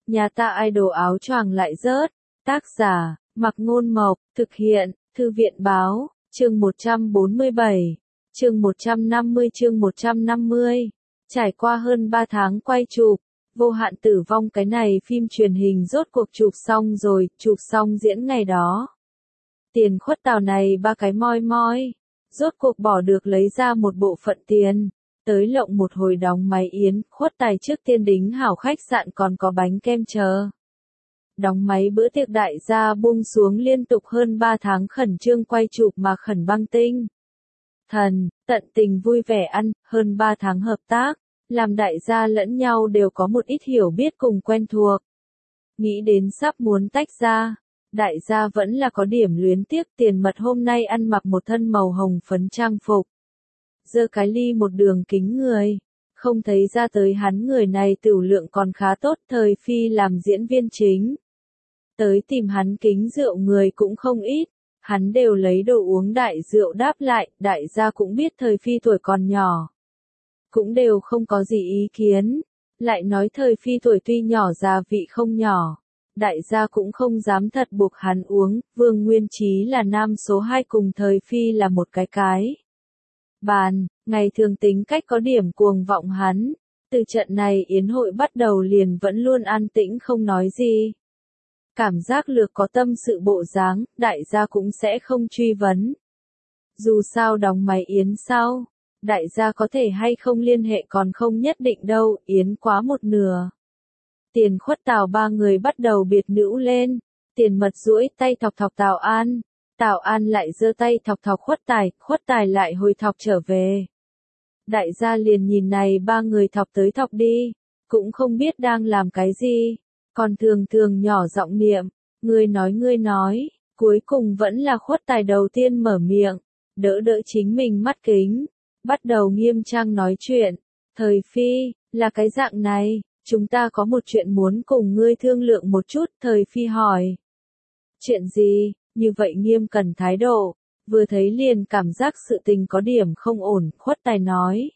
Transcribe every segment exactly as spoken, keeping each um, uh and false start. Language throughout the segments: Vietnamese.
Nhà ta idol áo choàng lại rớt. Tác giả, Mặc Ngôn Mộc, thực hiện, Thư viện Báo, chương một trăm bốn mươi bảy, chương một trăm năm mươi chương một trăm năm mươi. Trải qua hơn ba tháng quay chụp, Vô Hạn Tử Vong cái này phim truyền hình rốt cuộc chụp xong rồi, chụp xong diễn ngày đó. Tiền khuất tào này ba cái moi moi, rốt cuộc bỏ được lấy ra một bộ phận tiền. Tới lộng một hồi đóng máy yến, khuất tài trước tiên đính hảo khách sạn còn có bánh kem chờ. Đóng máy bữa tiệc đại gia buông xuống liên tục hơn ba tháng khẩn trương quay chụp mà khẩn băng tinh. Thần, tận tình vui vẻ ăn, hơn ba tháng hợp tác, làm đại gia lẫn nhau đều có một ít hiểu biết cùng quen thuộc. Nghĩ đến sắp muốn tách ra, đại gia vẫn là có điểm luyến tiếc. Tiền Mật hôm nay ăn mặc một thân màu hồng phấn trang phục. Giơ cái ly một đường kính người, không thấy ra tới hắn người này tửu lượng còn khá tốt. Thời Phi làm diễn viên chính, tới tìm hắn kính rượu người cũng không ít, hắn đều lấy đồ uống đại rượu đáp lại. Đại gia cũng biết Thời Phi tuổi còn nhỏ, cũng đều không có gì ý kiến, lại nói Thời Phi tuổi tuy nhỏ gia vị không nhỏ, đại gia cũng không dám thật buộc hắn uống. Vương Nguyên Chí là nam số hai, cùng Thời Phi là một cái cái bàn, ngày thường tính cách có điểm cuồng vọng hắn, từ trận này yến hội bắt đầu liền vẫn luôn an tĩnh không nói gì. Cảm giác lược có tâm sự bộ dáng, đại gia cũng sẽ không truy vấn. Dù sao đóng máy yến sau, đại gia có thể hay không liên hệ còn không nhất định đâu. Yến quá một nửa, Tiền khuất tào ba người bắt đầu biệt nữ lên. Tiền Mật duỗi tay thọc thọc Tào An, Tào An lại giơ tay thọc thọc khuất tài, khuất tài lại hồi thọc trở về. Đại gia liền nhìn này ba người thọc tới thọc đi, cũng không biết đang làm cái gì, còn thường thường nhỏ giọng niệm, ngươi nói ngươi nói. Cuối cùng vẫn là khuất tài đầu tiên mở miệng, đỡ đỡ chính mình mắt kính, bắt đầu nghiêm trang nói chuyện. Thời Phi, là cái dạng này, chúng ta có một chuyện muốn cùng ngươi thương lượng một chút. Thời Phi hỏi, chuyện gì? Như vậy nghiêm cẩn thái độ, vừa thấy liền cảm giác sự tình có điểm không ổn. Khuất tài nói,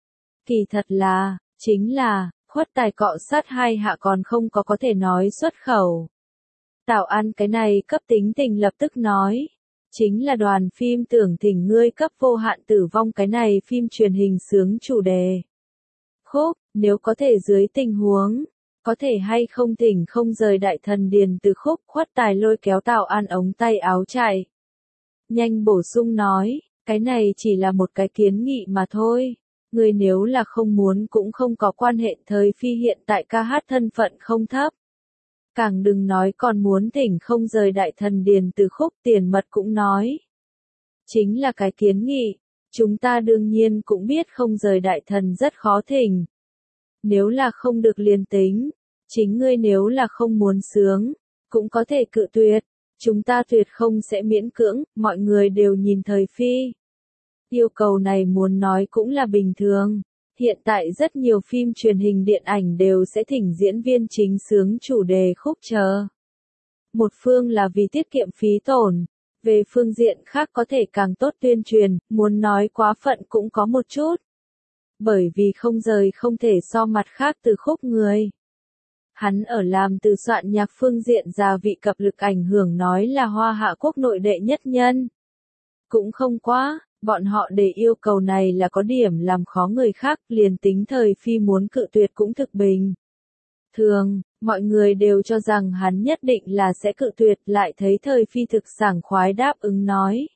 kỳ thật là, chính là, khuất tài cọ sát hai hạ còn không có có thể nói xuất khẩu. Tào An cái này cấp tính tình lập tức nói, chính là đoàn phim tưởng thỉnh ngươi cấp Vô Hạn Tử Vong cái này phim truyền hình sướng chủ đề khúc, nếu có thể dưới tình huống, có thể hay không thỉnh không rời Đại Thần Điền từ khúc. Khuất tài lôi kéo Tào An ống tay áo chạy nhanh bổ sung nói, cái này chỉ là một cái kiến nghị mà thôi, người nếu là không muốn cũng không có quan hệ. Thời Phi hiện tại ca hát thân phận không thấp, càng đừng nói còn muốn thỉnh không rời Đại Thần Điền từ khúc. Tiền Mật cũng nói, chính là cái kiến nghị, chúng ta đương nhiên cũng biết không rời Đại Thần rất khó thỉnh, nếu là không được liền tính, chính ngươi nếu là không muốn sướng, cũng có thể cự tuyệt, chúng ta tuyệt không sẽ miễn cưỡng. Mọi người đều nhìn Thời Phi, yêu cầu này muốn nói cũng là bình thường, hiện tại rất nhiều phim truyền hình điện ảnh đều sẽ thỉnh diễn viên chính sướng chủ đề khúc chờ. Một phương là vì tiết kiệm phí tổn, về phương diện khác có thể càng tốt tuyên truyền, muốn nói quá phận cũng có một chút. Bởi vì không rời không thể so mặt khác từ khúc người. Hắn ở làm từ soạn nhạc phương diện gia vị cập lực ảnh hưởng nói là Hoa Hạ quốc nội đệ nhất nhân. Cũng không quá, bọn họ để yêu cầu này là có điểm làm khó người khác, liền tính Thời Phi muốn cự tuyệt cũng thực bình thường, mọi người đều cho rằng hắn nhất định là sẽ cự tuyệt, lại thấy Thời Phi thực sảng khoái đáp ứng nói.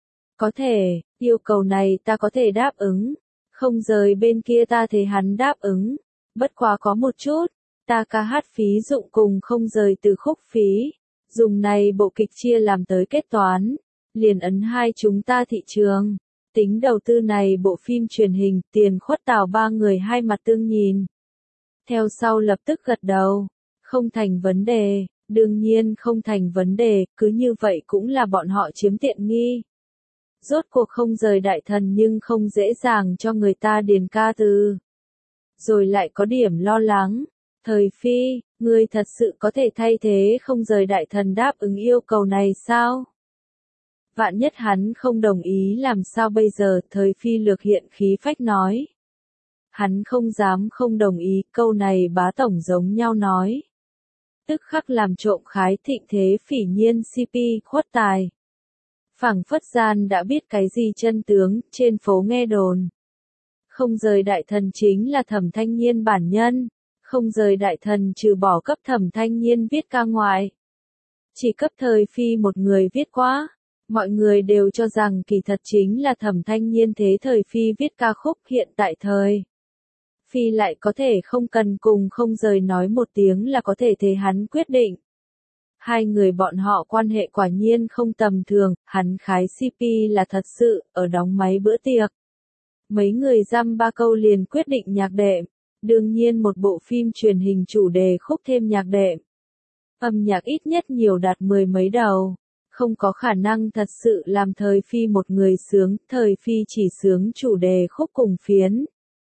Có thể, yêu cầu này ta có thể đáp ứng, không rời bên kia ta thấy hắn đáp ứng, bất quá có một chút, ta ca hát phí dụng cùng không rời từ khúc phí, dùng này bộ kịch chia làm tới kết toán, liền ấn hai chúng ta thị trường, tính đầu tư này bộ phim truyền hình. Tiền khuất tào ba người hai mặt tương nhìn, theo sau lập tức gật đầu, không thành vấn đề, đương nhiên không thành vấn đề, cứ như vậy cũng là bọn họ chiếm tiện nghi. Rốt cuộc không rời Đại Thần nhưng không dễ dàng cho người ta điền ca từ. Rồi lại có điểm lo lắng, Thời Phi, ngươi thật sự có thể thay thế không rời Đại Thần đáp ứng yêu cầu này sao? Vạn nhất hắn không đồng ý làm sao bây giờ? Thời Phi lược hiện khí phách nói. Hắn không dám không đồng ý, câu này bá tổng giống nhau nói. tức khắc làm trộm khái thịnh thế phỉ nhiên xê pê khuất tài. Phảng phất gian đã biết cái gì chân tướng, trên phố nghe đồn. Không rời đại thần chính là Thẩm Thanh Nhiên bản nhân, không rời đại thần trừ bỏ cấp Thẩm Thanh Nhiên viết ca ngoại. Chỉ cấp thời phi một người viết quá, mọi người đều cho rằng kỳ thật chính là Thẩm Thanh Nhiên thế thời phi viết ca khúc hiện tại thời. Phi lại có thể không cần cùng không rời nói một tiếng là có thể thế hắn quyết định. Hai người bọn họ quan hệ quả nhiên không tầm thường, hắn khái xê pê là thật sự, ở đóng máy bữa tiệc. Mấy người dăm ba câu liền quyết định nhạc đệm, đương nhiên một bộ phim truyền hình chủ đề khúc thêm nhạc đệm. Âm nhạc ít nhất nhiều đạt mười mấy đầu, không có khả năng thật sự làm thời phi một người sướng, thời phi chỉ sướng chủ đề khúc cùng phiến.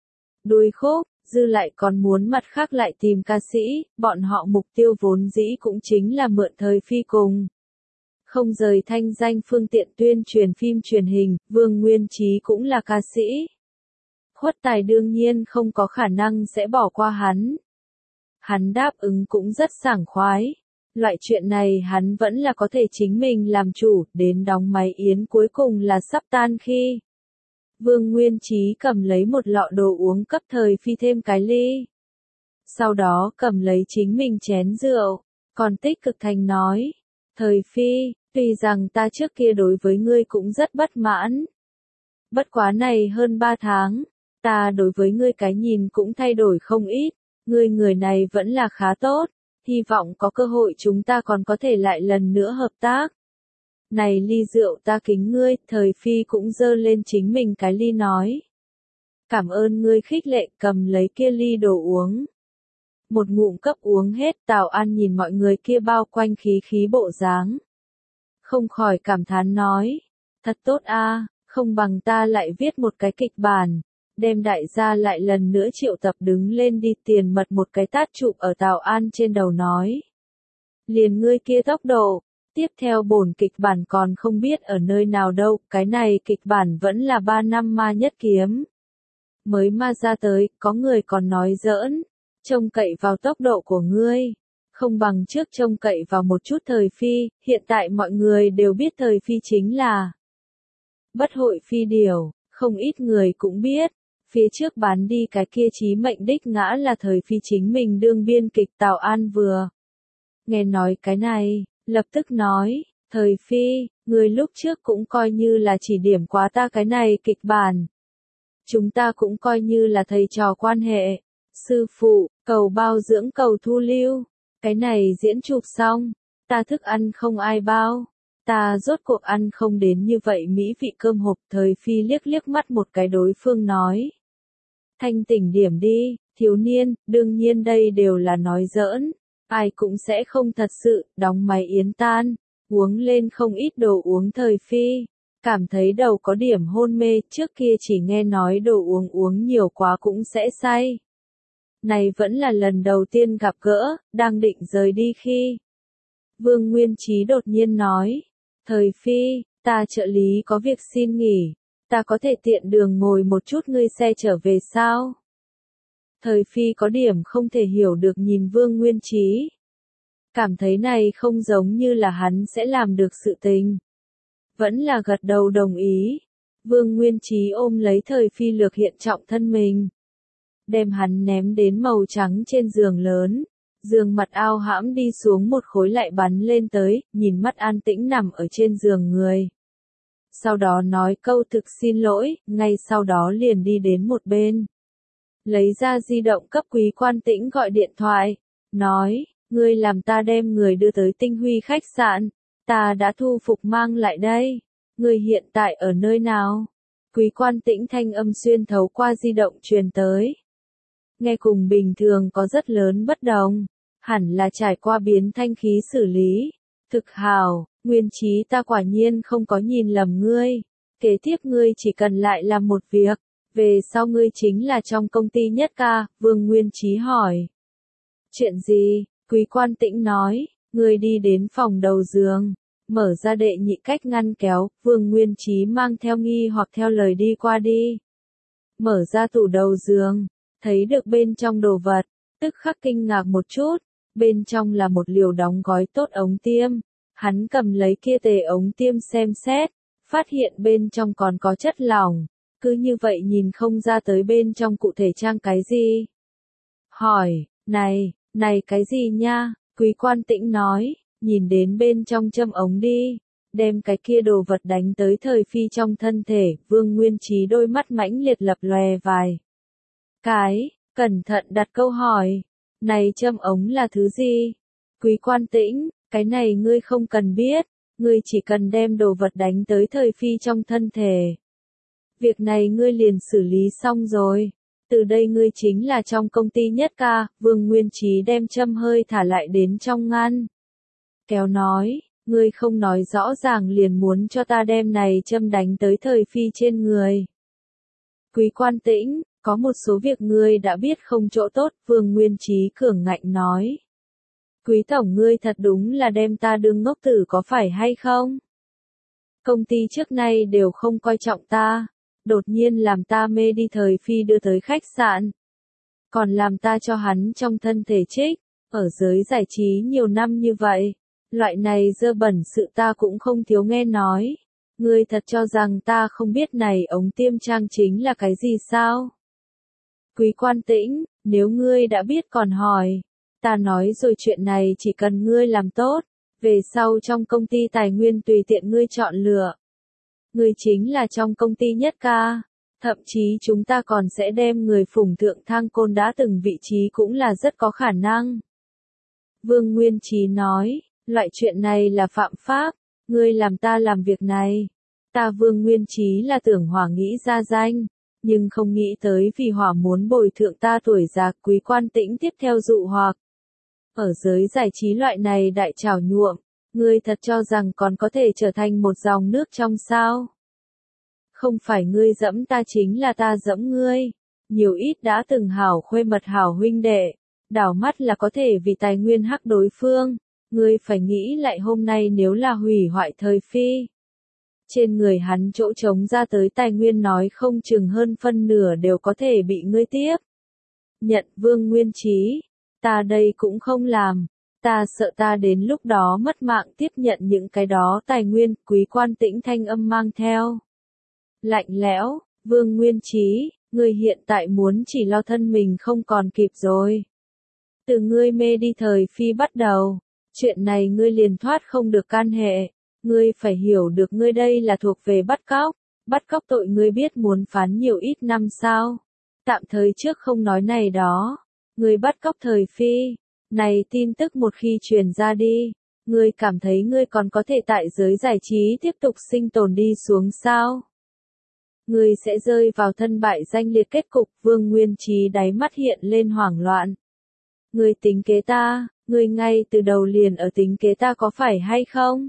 Đuôi khúc, dư lại còn muốn mặt khác lại tìm ca sĩ, bọn họ mục tiêu vốn dĩ cũng chính là mượn thời phi cùng. Không rời thanh danh phương tiện tuyên truyền phim truyền hình, Vương Nguyên Trí cũng là ca sĩ. Khuất tài đương nhiên không có khả năng sẽ bỏ qua hắn. Hắn đáp ứng cũng rất sảng khoái. Loại chuyện này hắn vẫn là có thể chính mình làm chủ, đến đóng máy yến cuối cùng là sắp tan khi. Vương Nguyên Trí cầm lấy một lọ đồ uống cấp thời phi thêm cái ly. Sau đó cầm lấy chính mình chén rượu, còn tích cực thành nói. Thời phi, tuy rằng ta trước kia đối với ngươi cũng rất bất mãn. Bất quá này hơn ba tháng, ta đối với ngươi cái nhìn cũng thay đổi không ít, ngươi người này vẫn là khá tốt, hy vọng có cơ hội chúng ta còn có thể lại lần nữa hợp tác. Này ly rượu ta kính ngươi, thời phi cũng dơ lên chính mình cái ly nói. Cảm ơn ngươi khích lệ, cầm lấy kia ly đồ uống. Một ngụm cấp uống hết, Tào An nhìn mọi người kia bao quanh khí khí bộ dáng. Không khỏi cảm thán nói, thật tốt a, không bằng ta lại viết một cái kịch bản, đem đại gia lại lần nữa triệu tập đứng lên đi tiền mật một cái tát chụp ở Tào An trên đầu nói. Liền ngươi kia tốc độ, tiếp theo bổn kịch bản còn không biết ở nơi nào đâu, cái này kịch bản vẫn là ba năm ma nhất kiếm. Mới ma ra tới, có người còn nói giỡn, trông cậy vào tốc độ của ngươi. Không bằng trước trông cậy vào một chút thời phi, hiện tại mọi người đều biết thời phi chính là bất hội phi điều, không ít người cũng biết, phía trước bán đi cái kia chí mệnh đích ngã là thời phi chính mình đương biên kịch Tào An vừa. Nghe nói cái này, lập tức nói, thời phi, người lúc trước cũng coi như là chỉ điểm quá ta cái này kịch bản. Chúng ta cũng coi như là thầy trò quan hệ, sư phụ, cầu bao dưỡng cầu thu lưu. Cái này diễn chụp xong, ta thức ăn không ai bao, ta rốt cuộc ăn không đến như vậy mỹ vị cơm hộp. Thời phi liếc liếc mắt một cái đối phương nói. Thanh tỉnh điểm đi, thiếu niên, đương nhiên đây đều là nói giỡn, ai cũng sẽ không thật sự, đóng máy yến tan, uống lên không ít đồ uống. Thời phi, cảm thấy đầu có điểm hôn mê, trước kia chỉ nghe nói đồ uống uống nhiều quá cũng sẽ say. Này vẫn là lần đầu tiên gặp gỡ, đang định rời đi khi. Vương Nguyên Trí đột nhiên nói, thời phi, ta trợ lý có việc xin nghỉ, ta có thể tiện đường ngồi một chút ngươi xe trở về sao? Thời phi có điểm không thể hiểu được nhìn Vương Nguyên Trí. Cảm thấy này không giống như là hắn sẽ làm được sự tình. Vẫn là gật đầu đồng ý. Vương Nguyên Trí ôm lấy thời phi lược hiện trọng thân mình. Đem hắn ném đến màu trắng trên giường lớn, giường mặt ao hãm đi xuống một khối lại bắn lên tới, nhìn mắt an tĩnh nằm ở trên giường người. Sau đó nói câu thực xin lỗi, ngay sau đó liền đi đến một bên. Lấy ra di động cấp Quý Quan Tĩnh gọi điện thoại, nói, ngươi làm ta đem người đưa tới Tinh Huy khách sạn, ta đã thu phục mang lại đây, ngươi hiện tại ở nơi nào? Quý Quan Tĩnh thanh âm xuyên thấu qua di động truyền tới. Nghe cùng bình thường có rất lớn bất đồng, hẳn là trải qua biến thanh khí xử lý. Thực hào, Nguyên Trí ta quả nhiên không có nhìn lầm ngươi, kế tiếp ngươi chỉ cần lại làm một việc, về sau ngươi chính là trong công ty nhất ca. Vương Nguyên Trí hỏi. Chuyện gì? Quý Quan Tĩnh nói, ngươi đi đến phòng đầu giường, mở ra đệ nhị cách ngăn kéo. Vương Nguyên Trí mang theo nghi hoặc theo lời đi qua đi. Mở ra tủ đầu giường, thấy được bên trong đồ vật, tức khắc kinh ngạc một chút, bên trong là một liều đóng gói tốt ống tiêm. Hắn cầm lấy kia tề ống tiêm xem xét, phát hiện bên trong còn có chất lỏng, cứ như vậy nhìn không ra tới bên trong cụ thể trang cái gì. Hỏi, này, này cái gì nha? Quý Quan Tĩnh nói, nhìn đến bên trong châm ống đi, đem cái kia đồ vật đánh tới Thời Phi trong thân thể. Vương Nguyên Trí đôi mắt mãnh liệt lập lòe vài cái, cẩn thận đặt câu hỏi, này châm ống là thứ gì? Quý Quan Tĩnh, cái này ngươi không cần biết, ngươi chỉ cần đem đồ vật đánh tới Thời Phi trong thân thể. Việc này ngươi liền xử lý xong rồi. Từ đây ngươi chính là trong công ty nhất ca. Vương Nguyên Trí đem châm hơi thả lại đến trong ngăn. Kéo nói, ngươi không nói rõ ràng liền muốn cho ta đem này châm đánh tới Thời Phi trên người. Quý Quan Tĩnh, có một số việc ngươi đã biết không chỗ tốt. Vương Nguyên Trí cường ngạnh nói. Quý tổng ngươi thật đúng là đem ta đương ngốc tử có phải hay không? Công ty trước nay đều không coi trọng ta. Đột nhiên làm ta mê đi Thời Phi đưa tới khách sạn. Còn làm ta cho hắn trong thân thể trích, ở giới giải trí nhiều năm như vậy. Loại này dơ bẩn sự ta cũng không thiếu nghe nói. Ngươi thật cho rằng ta không biết này ống tiêm trang chính là cái gì sao? Quý Quan Tĩnh, nếu ngươi đã biết còn hỏi. Ta nói rồi chuyện này chỉ cần ngươi làm tốt. Về sau trong công ty tài nguyên tùy tiện ngươi chọn lựa. Ngươi chính là trong công ty nhất ca. Thậm chí chúng ta còn sẽ đem người phủng thượng thang côn đã từng vị trí cũng là rất có khả năng. Vương Nguyên Trí nói, loại chuyện này là phạm pháp, ngươi làm ta làm việc này. Ta Vương Nguyên Trí là tưởng Hỏa nghĩ ra danh, nhưng không nghĩ tới vì Hỏa muốn bồi thượng ta tuổi già. Quý Quan Tĩnh tiếp theo dụ hoặc. Ở giới giải trí loại này đại trảo nhuộm, ngươi thật cho rằng còn có thể trở thành một dòng nước trong sao? Không phải ngươi dẫm ta chính là ta dẫm ngươi. Nhiều ít đã từng hảo khuê mật hảo huynh đệ, đảo mắt là có thể vì tài nguyên hắc đối phương. Ngươi phải nghĩ lại hôm nay nếu là hủy hoại Thời Phi. Trên người hắn chỗ trống ra tới tài nguyên nói không chừng hơn phân nửa đều có thể bị ngươi tiếp. Nhận. Vương Nguyên Trí, ta đây cũng không làm. Ta sợ ta đến lúc đó mất mạng tiếp nhận những cái đó tài nguyên. Quý Quan Tĩnh thanh âm mang theo lạnh lẽo. Vương Nguyên Trí, ngươi hiện tại muốn chỉ lo thân mình không còn kịp rồi. Từ ngươi mê đi Thời Phi bắt đầu, chuyện này ngươi liền thoát không được can hệ. Ngươi phải hiểu được ngươi đây là thuộc về bắt cóc. Bắt cóc tội ngươi biết muốn phán nhiều ít năm sao? Tạm thời trước không nói này đó. Ngươi bắt cóc Thời Phi. Này tin tức một khi truyền ra đi, ngươi cảm thấy ngươi còn có thể tại giới giải trí tiếp tục sinh tồn đi xuống sao? Ngươi sẽ rơi vào thân bại danh liệt kết cục. Vương Nguyên Trí đáy mắt hiện lên hoảng loạn. Ngươi tính kế ta, ngươi ngay từ đầu liền ở tính kế ta có phải hay không?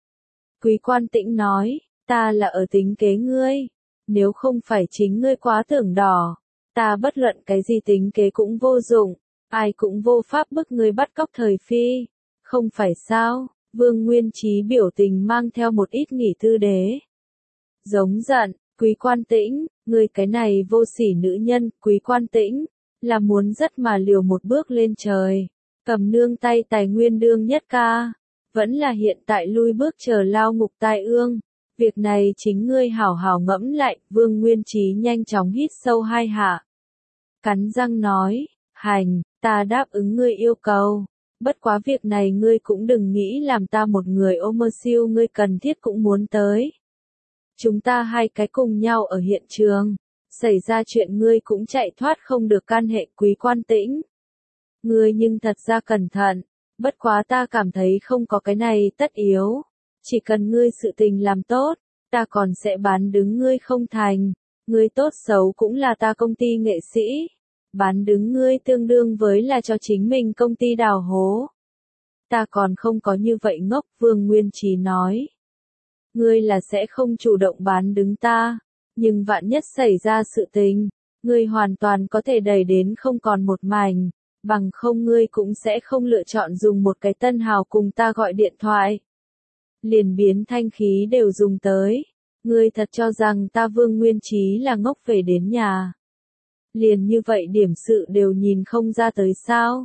Quý Quan Tĩnh nói, ta là ở tính kế ngươi. Nếu không phải chính ngươi quá tưởng đỏ, ta bất luận cái gì tính kế cũng vô dụng. Ai cũng vô pháp bức ngươi bắt cóc Thời Phi. Không phải sao? Vương Nguyên Trí biểu tình mang theo một ít nghỉ tư đế. Giống giận, Quý Quan Tĩnh, ngươi cái này vô sỉ nữ nhân. Quý Quan Tĩnh, là muốn rất mà liều một bước lên trời. Cầm nương tay tài nguyên đương nhất ca. Vẫn là hiện tại lui bước chờ lao ngục tai ương. Việc này chính ngươi hảo hảo ngẫm lại. Vương Nguyên Trí nhanh chóng hít sâu hai hạ. Cắn răng nói, hành. Ta đáp ứng ngươi yêu cầu. Bất quá việc này ngươi cũng đừng nghĩ làm ta một người ô mơ siêu ngươi cần thiết cũng muốn tới. Chúng ta hai cái cùng nhau ở hiện trường. Xảy ra chuyện ngươi cũng chạy thoát không được can hệ. Quý Quan Tĩnh. Ngươi nhưng thật ra cẩn thận. Bất quá ta cảm thấy không có cái này tất yếu. Chỉ cần ngươi sự tình làm tốt, ta còn sẽ bán đứng ngươi không thành. Ngươi tốt xấu cũng là ta công ty nghệ sĩ. Bán đứng ngươi tương đương với là cho chính mình công ty đào hố. Ta còn không có như vậy ngốc. Vương Nguyên Trí nói. Ngươi là sẽ không chủ động bán đứng ta. Nhưng vạn nhất xảy ra sự tình, ngươi hoàn toàn có thể đẩy đến không còn một mảnh. Bằng không ngươi cũng sẽ không lựa chọn dùng một cái tân hào cùng ta gọi điện thoại. Liền biến thanh khí đều dùng tới. Ngươi thật cho rằng ta Vương Nguyên Trí là ngốc về đến nhà. Liền như vậy điểm sự đều nhìn không ra tới sao.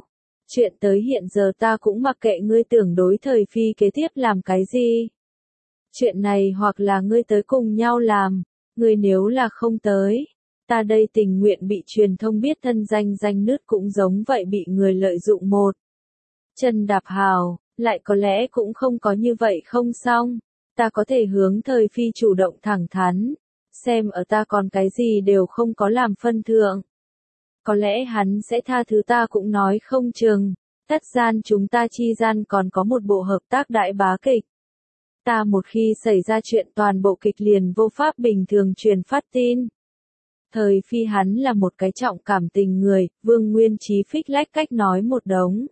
Chuyện tới hiện giờ ta cũng mặc kệ ngươi tưởng đối thời phi kế tiếp làm cái gì. Chuyện này hoặc là ngươi tới cùng nhau làm, ngươi nếu là không tới, ta đây tình nguyện bị truyền thông biết thân danh danh nứt cũng giống vậy bị người lợi dụng một. Chân đạp hào, lại có lẽ cũng không có như vậy không xong, ta có thể hướng thời phi chủ động thẳng thắn, xem ở ta còn cái gì đều không có làm phân thượng. Có lẽ hắn sẽ tha thứ ta cũng nói không chừng, tất gian chúng ta chi gian còn có một bộ hợp tác đại bá kịch. Ta một khi xảy ra chuyện toàn bộ kịch liền vô pháp bình thường truyền phát tin. Thời phi hắn là một cái trọng cảm tình người, Vương Nguyên Chí phích lách cách nói một đống.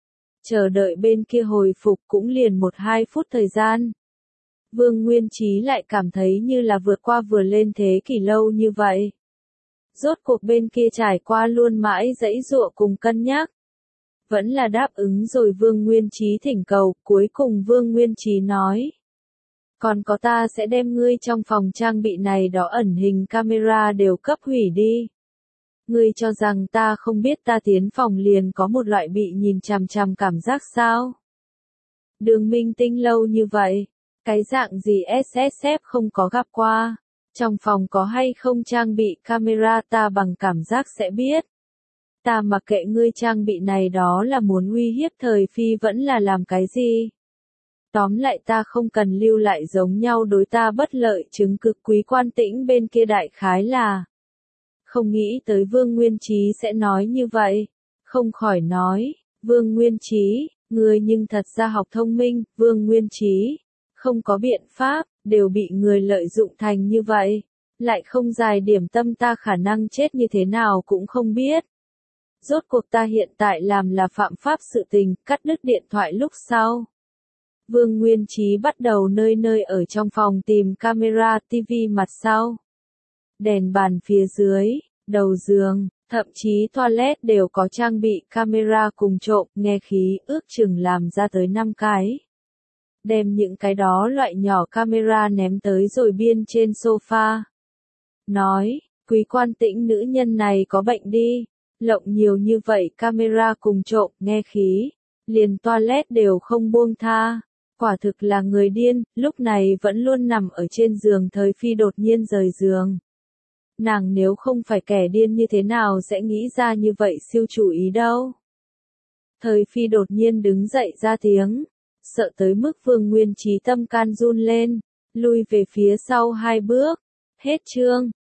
Chờ đợi bên kia hồi phục cũng liền một hai phút thời gian. Vương Nguyên Chí lại cảm thấy như là vượt qua vừa lên thế kỷ lâu như vậy. Rốt cuộc bên kia trải qua luôn mãi dãy dụa cùng cân nhắc. Vẫn là đáp ứng rồi Vương Nguyên Chí thỉnh cầu, cuối cùng Vương Nguyên Chí nói. Còn có ta sẽ đem ngươi trong phòng trang bị này đó ẩn hình camera đều cấp hủy đi. Ngươi cho rằng ta không biết ta tiến phòng liền có một loại bị nhìn chằm chằm cảm giác sao? Đường minh tinh lâu như vậy, cái dạng gì ét ét ép không có gặp qua. Trong phòng có hay không trang bị camera ta bằng cảm giác sẽ biết. Ta mặc kệ ngươi trang bị này đó là muốn uy hiếp thời phi vẫn là làm cái gì. Tóm lại ta không cần lưu lại giống nhau đối ta bất lợi chứng cực quý quan tĩnh bên kia đại khái là. Không nghĩ tới Vương Nguyên Chí sẽ nói như vậy. Không khỏi nói, Vương Nguyên Chí, ngươi nhưng thật ra học thông minh, Vương Nguyên Chí. Không có biện pháp, đều bị người lợi dụng thành như vậy. Lại không dài điểm tâm ta khả năng chết như thế nào cũng không biết. Rốt cuộc ta hiện tại làm là phạm pháp sự tình, cắt đứt điện thoại lúc sau. Vương Nguyên Chí bắt đầu nơi nơi ở trong phòng tìm camera ti vi mặt sau. Đèn bàn phía dưới, đầu giường, thậm chí toilet đều có trang bị camera cùng trộm nghe khí ước chừng làm ra tới năm cái. Đem những cái đó loại nhỏ camera ném tới rồi biên trên sofa. Nói, quý quan tĩnh nữ nhân này có bệnh đi, lộng nhiều như vậy camera cùng trộm nghe khí, liền toilet đều không buông tha. Quả thực là người điên, lúc này vẫn luôn nằm ở trên giường thời phi đột nhiên rời giường. Nàng nếu không phải kẻ điên như thế nào sẽ nghĩ ra như vậy siêu chủ ý đâu. Thời phi đột nhiên đứng dậy ra tiếng, sợ tới mức Vương Nguyên Chí tâm can run lên, lui về phía sau hai bước. Hết chương.